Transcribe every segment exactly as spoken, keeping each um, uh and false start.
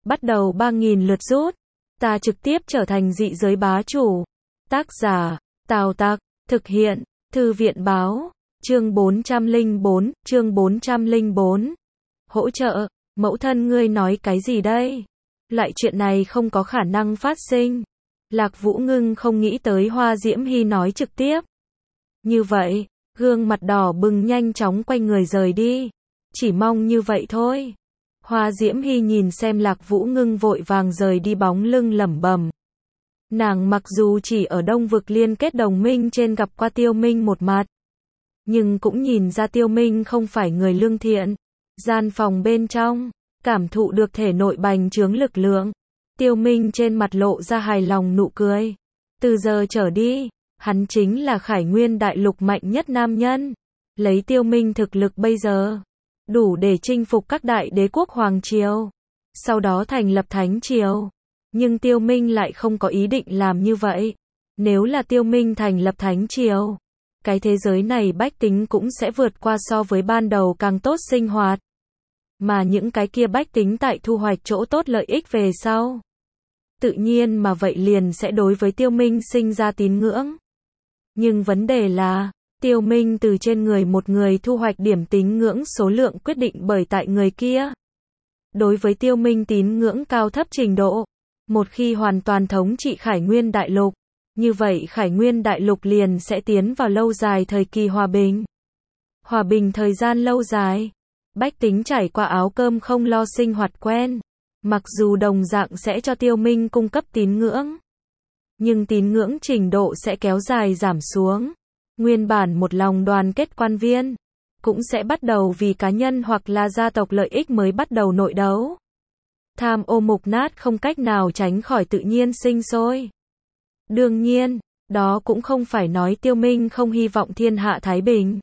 bắt đầu ba nghìn lượt rút. Ta trực tiếp trở thành dị giới bá chủ. Tác giả, Tào Tặc, thực hiện, Thư viện báo, chương bốn trăm lẻ bốn, chương bốn trăm lẻ bốn. Hỗ trợ, mẫu thân ngươi nói cái gì đây? Loại chuyện này không có khả năng phát sinh. Lạc Vũ Ngưng không nghĩ tới Hoa Diễm Hy nói trực tiếp. Như vậy, gương mặt đỏ bừng nhanh chóng quay người rời đi. Chỉ mong như vậy thôi. Hoa Diễm Hy nhìn xem Lạc Vũ Ngưng vội vàng rời đi bóng lưng lẩm bẩm. Nàng mặc dù chỉ ở Đông Vực liên kết đồng minh trên gặp qua Tiêu Minh một mặt, nhưng cũng nhìn ra Tiêu Minh không phải người lương thiện. Gian phòng bên trong, cảm thụ được thể nội bành trướng lực lượng, Tiêu Minh trên mặt lộ ra hài lòng nụ cười. Từ giờ trở đi, hắn chính là Khải Nguyên Đại Lục mạnh nhất nam nhân. Lấy Tiêu Minh thực lực bây giờ, đủ để chinh phục các đại đế quốc hoàng triều, sau đó thành lập thánh triều. Nhưng Tiêu Minh lại không có ý định làm như vậy. Nếu là Tiêu Minh thành lập thánh triều, cái thế giới này bách tính cũng sẽ vượt qua so với ban đầu càng tốt sinh hoạt. Mà những cái kia bách tính tại thu hoạch chỗ tốt lợi ích về sau, tự nhiên mà vậy liền sẽ đối với Tiêu Minh sinh ra tín ngưỡng. Nhưng vấn đề là, Tiêu Minh từ trên người một người thu hoạch điểm tín ngưỡng số lượng quyết định bởi tại người kia. Đối với Tiêu Minh tín ngưỡng cao thấp trình độ, một khi hoàn toàn thống trị Khải Nguyên Đại Lục, như vậy Khải Nguyên Đại Lục liền sẽ tiến vào lâu dài thời kỳ hòa bình. Hòa bình thời gian lâu dài, bách tính trải qua áo cơm không lo sinh hoạt quen, mặc dù đồng dạng sẽ cho Tiêu Minh cung cấp tín ngưỡng, nhưng tín ngưỡng trình độ sẽ kéo dài giảm xuống. Nguyên bản một lòng đoàn kết quan viên, cũng sẽ bắt đầu vì cá nhân hoặc là gia tộc lợi ích mới bắt đầu nội đấu. Tham ô mục nát không cách nào tránh khỏi tự nhiên sinh sôi. Đương nhiên, đó cũng không phải nói Tiêu Minh không hy vọng thiên hạ thái bình,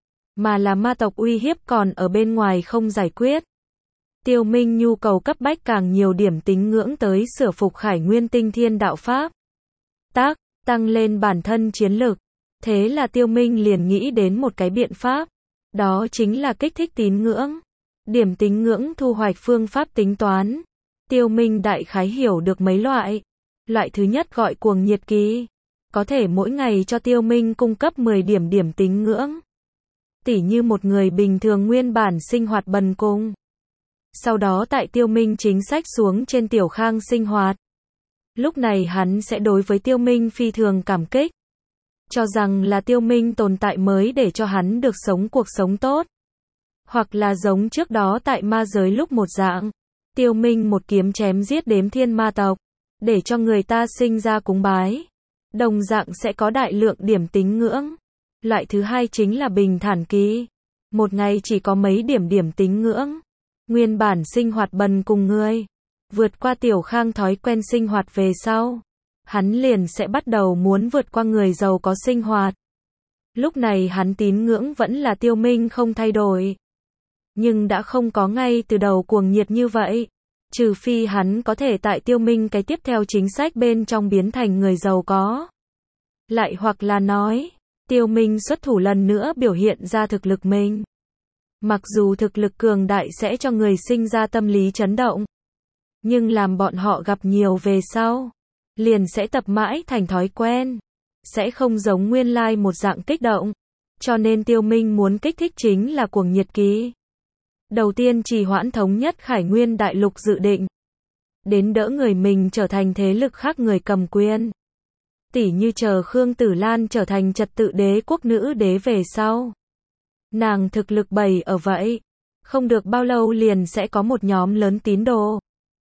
mà là ma tộc uy hiếp còn ở bên ngoài không giải quyết. Tiêu Minh nhu cầu cấp bách càng nhiều điểm tín ngưỡng tới sửa phục Khải Nguyên Tinh Thiên đạo pháp. Tác, tăng lên bản thân chiến lực. Thế là Tiêu Minh liền nghĩ đến một cái biện pháp, đó chính là kích thích tín ngưỡng. Điểm tín ngưỡng thu hoạch phương pháp tính toán. Tiêu Minh đại khái hiểu được mấy loại. Loại thứ nhất gọi cuồng nhiệt kỳ, có thể mỗi ngày cho Tiêu Minh cung cấp mười điểm điểm tín ngưỡng. Tỉ như một người bình thường nguyên bản sinh hoạt bần cùng, sau đó tại Tiêu Minh chính sách xuống trên tiểu khang sinh hoạt. Lúc này hắn sẽ đối với Tiêu Minh phi thường cảm kích, cho rằng là Tiêu Minh tồn tại mới để cho hắn được sống cuộc sống tốt. Hoặc là giống trước đó tại ma giới lúc một dạng, Tiêu Minh một kiếm chém giết đếm thiên ma tộc, để cho người ta sinh ra cúng bái. Đồng dạng sẽ có đại lượng điểm tín ngưỡng. Loại thứ hai chính là bình thản kỳ. Một ngày chỉ có mấy điểm điểm tín ngưỡng. Nguyên bản sinh hoạt bần cùng người, vượt qua tiểu khang thói quen sinh hoạt về sau, hắn liền sẽ bắt đầu muốn vượt qua người giàu có sinh hoạt. Lúc này hắn tín ngưỡng vẫn là Tiêu Minh không thay đổi, nhưng đã không có ngay từ đầu cuồng nhiệt như vậy. Trừ phi hắn có thể tại Tiêu Minh cái tiếp theo chính sách bên trong biến thành người giàu có. Lại hoặc là nói, Tiêu Minh xuất thủ lần nữa biểu hiện ra thực lực mình. Mặc dù thực lực cường đại sẽ cho người sinh ra tâm lý chấn động, nhưng làm bọn họ gặp nhiều về sau, liền sẽ tập mãi thành thói quen, sẽ không giống nguyên lai một dạng kích động. Cho nên Tiêu Minh muốn kích thích chính là cuồng nhiệt kỳ. Đầu tiên trì hoãn thống nhất Khải Nguyên Đại Lục dự định, đến đỡ người mình trở thành thế lực khác người cầm quyền. Tỉ như chờ Khương Tử Lan trở thành trật tự đế quốc nữ đế về sau. Nàng thực lực bày ở vậy, không được bao lâu liền sẽ có một nhóm lớn tín đồ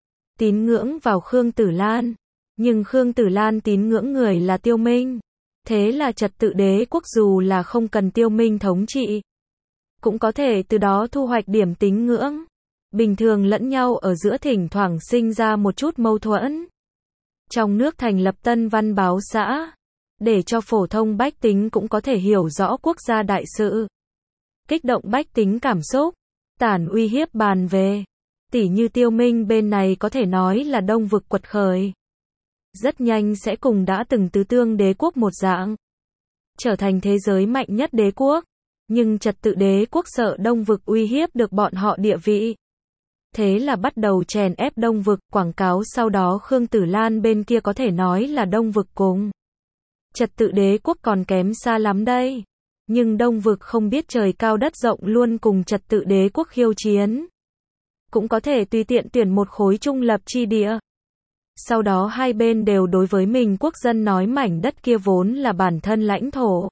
tín ngưỡng vào Khương Tử Lan. Nhưng Khương Tử Lan tín ngưỡng người là Tiêu Minh. Thế là trật tự đế quốc dù là không cần Tiêu Minh thống trị, cũng có thể từ đó thu hoạch điểm tín ngưỡng. Bình thường lẫn nhau ở giữa thỉnh thoảng sinh ra một chút mâu thuẫn. Trong nước thành lập tân văn báo xã, để cho phổ thông bách tính cũng có thể hiểu rõ quốc gia đại sự. Kích động bách tính cảm xúc, tản uy hiếp bàn về. Tỉ như Tiêu Minh bên này có thể nói là Đông Vực quật khởi, rất nhanh sẽ cùng đã từng tứ tương đế quốc một dạng, trở thành thế giới mạnh nhất đế quốc. Nhưng trật tự đế quốc sợ Đông Vực uy hiếp được bọn họ địa vị, Thế là bắt đầu chèn ép Đông Vực, quảng cáo sau đó Khương Tử Lan bên kia có thể nói là Đông Vực cùng Trật Tự Đế Quốc còn kém xa lắm đây. Nhưng Đông Vực không biết trời cao đất rộng luôn cùng Trật Tự Đế Quốc khiêu chiến. Cũng có thể tùy tiện tuyển một khối trung lập chi địa. Sau đó hai bên đều đối với mình quốc dân nói mảnh đất kia vốn là bản thân lãnh thổ.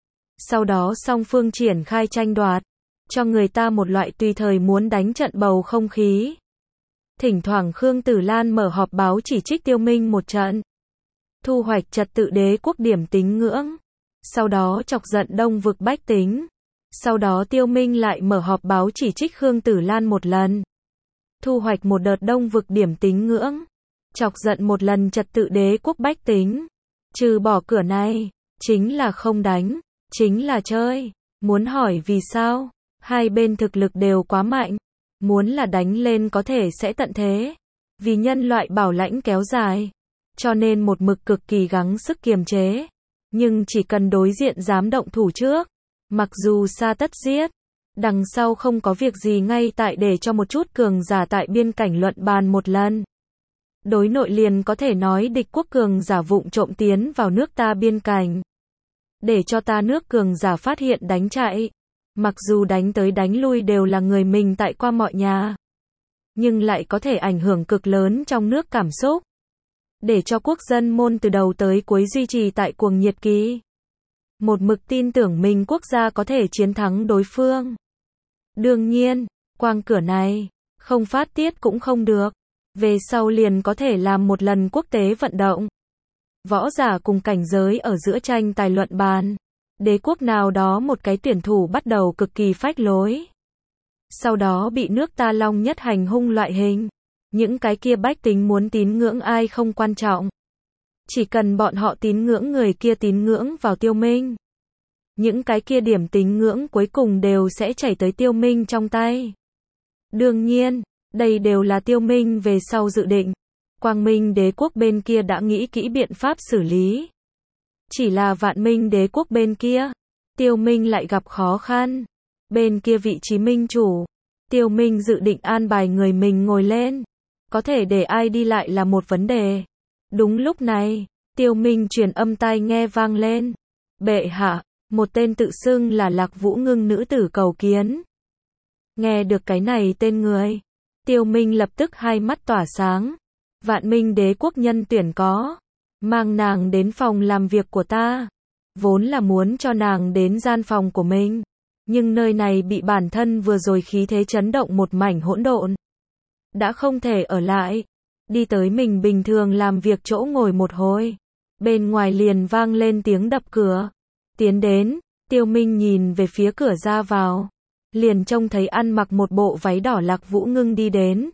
Sau đó song phương triển khai tranh đoạt, cho người ta một loại tùy thời muốn đánh trận bầu không khí. Thỉnh thoảng Khương Tử Lan mở họp báo chỉ trích Tiêu Minh một trận. Thu hoạch Trật Tự Đế Quốc điểm tín ngưỡng. Sau đó chọc giận Đông Vực bách tính. Sau đó Tiêu Minh lại mở họp báo chỉ trích Khương Tử Lan một lần. Thu hoạch một đợt Đông Vực điểm tín ngưỡng. Chọc giận một lần Trật Tự Đế Quốc bách tính. Trừ bỏ cửa này, chính là không đánh, chính là chơi. Muốn hỏi vì sao? Hai bên thực lực đều quá mạnh. Muốn là đánh lên có thể sẽ tận thế. Vì nhân loại bảo lãnh kéo dài. Cho nên một mực cực kỳ gắng sức kiềm chế. Nhưng chỉ cần đối diện dám động thủ trước. Mặc dù xa tất giết. Đằng sau không có việc gì ngay tại để cho một chút cường giả tại biên cảnh luận bàn một lần. Đối nội liền có thể nói địch quốc cường giả vụng trộm tiến vào nước ta biên cảnh. Để cho ta nước cường giả phát hiện đánh chạy. Mặc dù đánh tới đánh lui đều là người mình tại qua mọi nhà. Nhưng lại có thể ảnh hưởng cực lớn trong nước cảm xúc. Để cho quốc dân môn từ đầu tới cuối duy trì tại cuồng nhiệt kỳ. Một mực tin tưởng mình quốc gia có thể chiến thắng đối phương. Đương nhiên, quang cửa này, không phát tiết cũng không được. Về sau liền có thể làm một lần quốc tế vận động. Võ giả cùng cảnh giới ở giữa tranh tài luận bàn. Đế quốc nào đó một cái tuyển thủ bắt đầu cực kỳ phách lối. Sau đó bị nước ta long nhất hành hung loại hình. Những cái kia bách tính muốn tín ngưỡng ai không quan trọng. Chỉ cần bọn họ tín ngưỡng người kia tín ngưỡng vào Tiêu Minh. Những cái kia điểm tín ngưỡng cuối cùng đều sẽ chảy tới Tiêu Minh trong tay. Đương nhiên, đây đều là Tiêu Minh về sau dự định. Quang Minh Đế Quốc bên kia đã nghĩ kỹ biện pháp xử lý. Chỉ là Vạn Minh Đế Quốc bên kia, Tiêu Minh lại gặp khó khăn. Bên kia vị trí minh chủ, Tiêu Minh dự định an bài người mình ngồi lên. Có thể để ai đi lại là một vấn đề. Đúng lúc này, Tiêu Minh truyền âm tai nghe vang lên. Bệ hạ, một tên tự xưng là Lạc Vũ Ngưng nữ tử cầu kiến. Nghe được cái này tên người, Tiêu Minh lập tức hai mắt tỏa sáng. Vạn Minh Đế Quốc nhân tuyển có. Mang nàng đến phòng làm việc của ta. Vốn là muốn cho nàng đến gian phòng của mình. Nhưng nơi này bị bản thân vừa rồi khí thế chấn động một mảnh hỗn độn. Đã không thể ở lại. Đi tới mình bình thường làm việc chỗ ngồi một hồi. Bên ngoài liền vang lên tiếng đập cửa. Tiến đến, Tiêu Minh nhìn về phía cửa ra vào. Liền trông thấy ăn mặc một bộ váy đỏ Lạc Vũ Ngưng đi đến.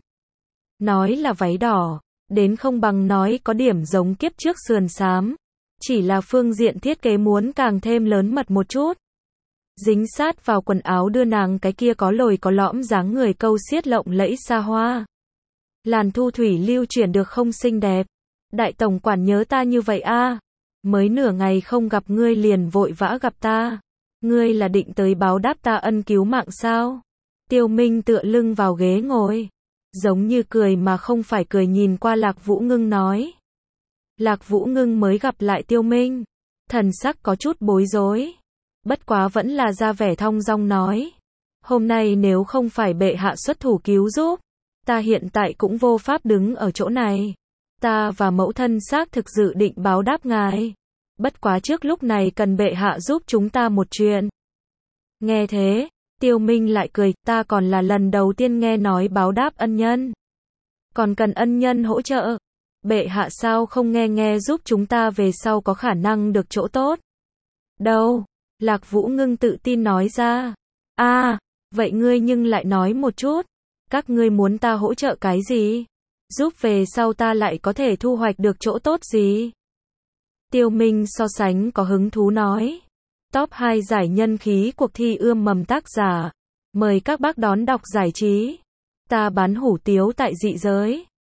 Nói là váy đỏ, đến không bằng nói có điểm giống kiếp trước sườn xám. Chỉ là phương diện thiết kế muốn càng thêm lớn mật một chút. Dính sát vào quần áo đưa nàng cái kia có lồi có lõm dáng người câu xiết lộng lẫy xa hoa. Làn thu thủy lưu chuyển được không xinh đẹp. Đại tổng quản nhớ ta như vậy a? Mới nửa ngày không gặp ngươi liền vội vã gặp ta. Ngươi là định tới báo đáp ta ân cứu mạng sao? Tiêu Minh tựa lưng vào ghế ngồi. Giống như cười mà không phải cười nhìn qua Lạc Vũ Ngưng nói. Lạc Vũ Ngưng mới gặp lại Tiêu Minh. Thần sắc có chút bối rối. Bất quá vẫn là ra vẻ thong dong nói. Hôm nay nếu không phải bệ hạ xuất thủ cứu giúp. Ta hiện tại cũng vô pháp đứng ở chỗ này. Ta và mẫu thân xác thực dự định báo đáp ngài. Bất quá trước lúc này cần bệ hạ giúp chúng ta một chuyện. Nghe thế, Tiêu Minh lại cười, ta còn là lần đầu tiên nghe nói báo đáp ân nhân. Còn cần ân nhân hỗ trợ. Bệ hạ sao không nghe nghe giúp chúng ta về sau có khả năng được chỗ tốt. Đâu? Lạc Vũ Ngưng tự tin nói ra. À, vậy ngươi nhưng lại nói một chút. Các ngươi muốn ta hỗ trợ cái gì? Giúp về sau ta lại có thể thu hoạch được chỗ tốt gì? Tiêu Minh so sánh có hứng thú nói. Top hai giải nhân khí cuộc thi ươm mầm tác giả. Mời các bác đón đọc giải trí. Ta bán hủ tiếu tại dị giới.